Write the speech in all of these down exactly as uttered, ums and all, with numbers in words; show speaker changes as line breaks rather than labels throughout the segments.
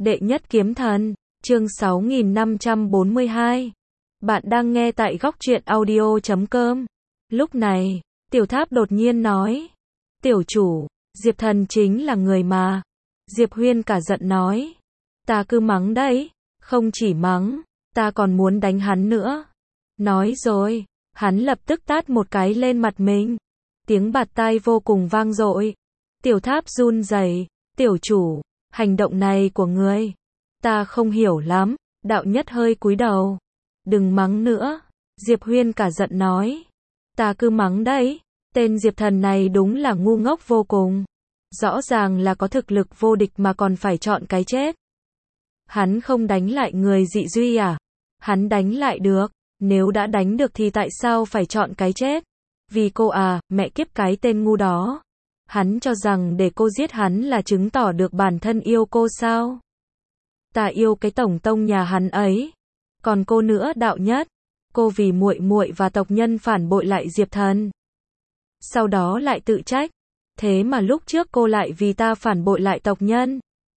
Đệ nhất kiếm thần, chương sáu nghìn năm trăm bốn mươi hai. Bạn đang nghe tại góc truyện audio chấm com. Lúc này, Tiểu Tháp đột nhiên nói. Tiểu chủ, Diệp Thần chính là người mà. Diệp Huyên cả giận nói. Ta cứ mắng đấy, không chỉ mắng, ta còn muốn đánh hắn nữa. Nói rồi, hắn lập tức tát một cái lên mặt mình. Tiếng bạt tai vô cùng vang dội. Tiểu Tháp run rẩy, tiểu chủ, hành động này của ngươi, ta không hiểu lắm. Đạo Nhất hơi cúi đầu. Đừng mắng nữa, Diệp Huyên cả giận nói. Ta cứ mắng đấy, tên Diệp Thần này đúng là ngu ngốc vô cùng. Rõ ràng là có thực lực vô địch mà còn phải chọn cái chết. Hắn không đánh lại người dị duy à? Hắn đánh lại được, nếu đã đánh được thì tại sao phải chọn cái chết? Vì cô à, mẹ kiếp cái tên ngu đó. Hắn cho rằng để cô giết hắn là chứng tỏ được bản thân yêu cô sao? Ta yêu cái tổng tông nhà hắn ấy. Còn cô nữa Đạo Nhất, cô vì muội muội và tộc nhân phản bội lại Diệp Thần. Sau đó lại tự trách, thế mà lúc trước cô lại vì ta phản bội lại tộc nhân.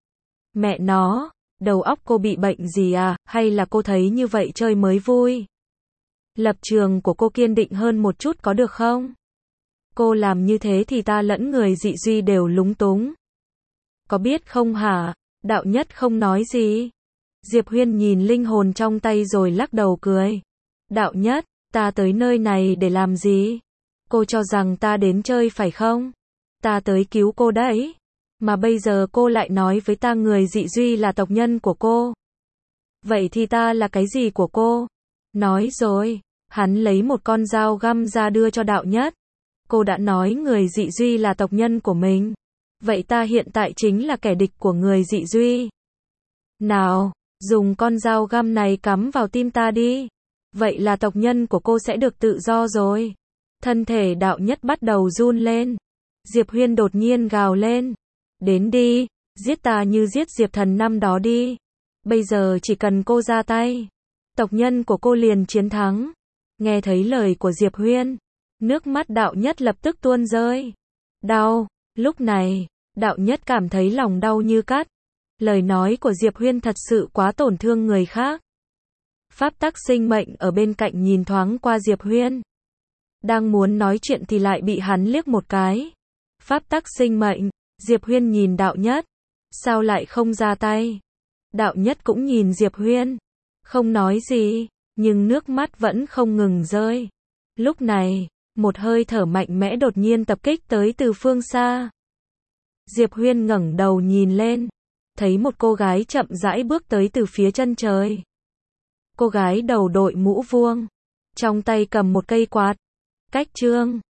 Mẹ nó, đầu óc cô bị bệnh gì à, hay là cô thấy như vậy chơi mới vui? Lập trường của cô kiên định hơn một chút có được không? Cô làm như thế thì ta lẫn người dị duy đều lúng túng. Có biết không hả? Đạo Nhất không nói gì. Diệp Huyên nhìn linh hồn trong tay rồi lắc đầu cười. Đạo Nhất, ta tới nơi này để làm gì? Cô cho rằng ta đến chơi phải không? Ta tới cứu cô đấy. Mà bây giờ cô lại nói với ta người dị duy là tộc nhân của cô. Vậy thì ta là cái gì của cô? Nói rồi, hắn lấy một con dao găm ra đưa cho Đạo Nhất. Cô đã nói người dị duy là tộc nhân của mình. Vậy ta hiện tại chính là kẻ địch của người dị duy. Nào, dùng con dao găm này cắm vào tim ta đi. Vậy là tộc nhân của cô sẽ được tự do rồi. Thân thể Đạo Nhất bắt đầu run lên. Diệp Huyên đột nhiên gào lên. Đến đi, giết ta như giết Diệp Thần năm đó đi. Bây giờ chỉ cần cô ra tay, tộc nhân của cô liền chiến thắng. Nghe thấy lời của Diệp Huyên, nước mắt Đạo Nhất lập tức tuôn rơi. Đau, lúc này, Đạo Nhất cảm thấy lòng đau như cắt. Lời nói của Diệp Huyên thật sự quá tổn thương người khác. Pháp tắc sinh mệnh ở bên cạnh nhìn thoáng qua Diệp Huyên. Đang muốn nói chuyện thì lại bị hắn liếc một cái. Pháp tắc sinh mệnh, Diệp Huyên nhìn Đạo Nhất. Sao lại không ra tay? Đạo Nhất cũng nhìn Diệp Huyên. Không nói gì, nhưng nước mắt vẫn không ngừng rơi. Lúc này, một hơi thở mạnh mẽ đột nhiên tập kích tới từ phương xa. Diệp Huyên ngẩng đầu nhìn lên. Thấy một cô gái chậm rãi bước tới từ phía chân trời. Cô gái đầu đội mũ vuông, trong tay cầm một cây quạt. Cách trương,